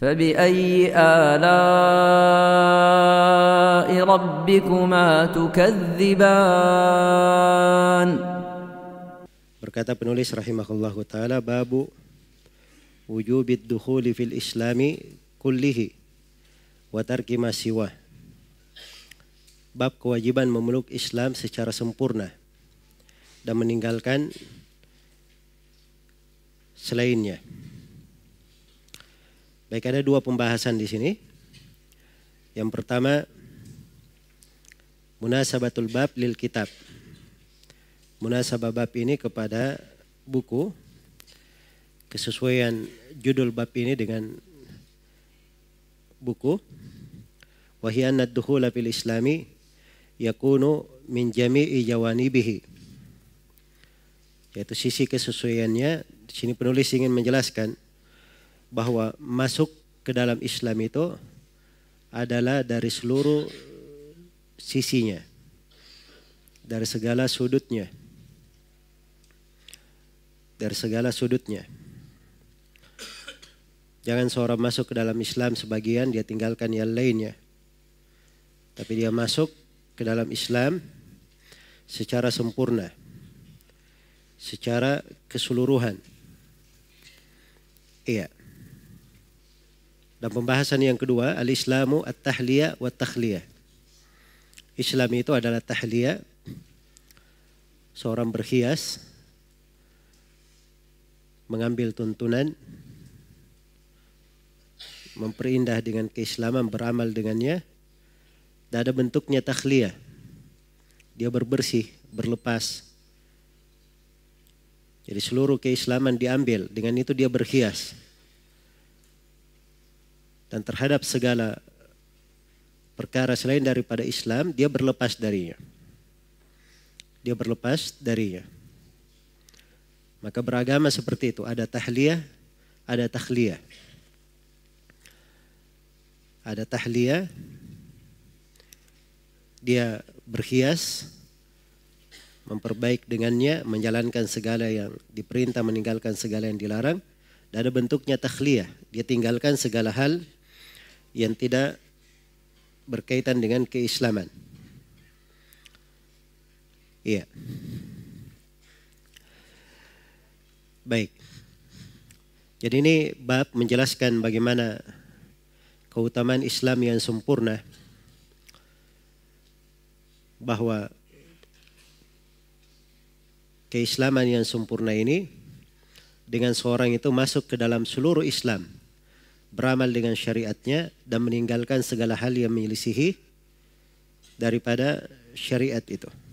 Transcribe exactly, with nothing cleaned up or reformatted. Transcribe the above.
فبأي آلاء ربكما تكذبان. Berkata penulis rahimahullahu ta'ala, babu wujubid dukhuli fil islami kullihi wa tarki ma siwah. Bab kewajiban memeluk Islam secara sempurna dan meninggalkan selainnya. Baik, ada dua pembahasan di sini. Yang pertama, munasabatul bab lil kitab. Munasabah bab ini kepada buku. Kesesuaian judul bab ini dengan buku. Wa hiya anna ad-dukhula fil islami yakunu min jami'i jawanibihi. Yaitu sisi kesesuaiannya. Di sini penulis ingin menjelaskan bahwa masuk ke dalam Islam itu adalah dari seluruh sisinya, dari segala sudutnya, dari segala sudutnya. Jangan seorang masuk ke dalam Islam sebagian, dia tinggalkan yang lainnya. Tapi dia masuk ke dalam Islam secara sempurna, secara keseluruhan. Iya. Dan pembahasan yang kedua, al-Islamu at-tahliyah wa takhliyah. Islam itu adalah tahliyah, seorang berhias, mengambil tuntunan, memperindah dengan keislaman, beramal dengannya. Dan ada bentuknya takhliyah, dia berbersih, berlepas. Jadi seluruh keislaman diambil, dengan itu dia berhias. Dan terhadap segala perkara selain daripada Islam, dia berlepas darinya. Dia berlepas darinya. Maka beragama seperti itu. Ada tahliyah, ada takhliyah. Ada tahliyah, dia berhias, memperbaik dengannya, menjalankan segala yang diperintah, meninggalkan segala yang dilarang. Dan ada bentuknya takhliyah, dia tinggalkan segala hal yang tidak berkaitan dengan keislaman. Iya. Baik. Jadi ini bab menjelaskan bagaimana keutamaan Islam yang sempurna, bahwa keislaman yang sempurna ini dengan seorang itu masuk ke dalam seluruh Islam, beramal dengan syariatnya dan meninggalkan segala hal yang menyelisihi daripada syariat itu.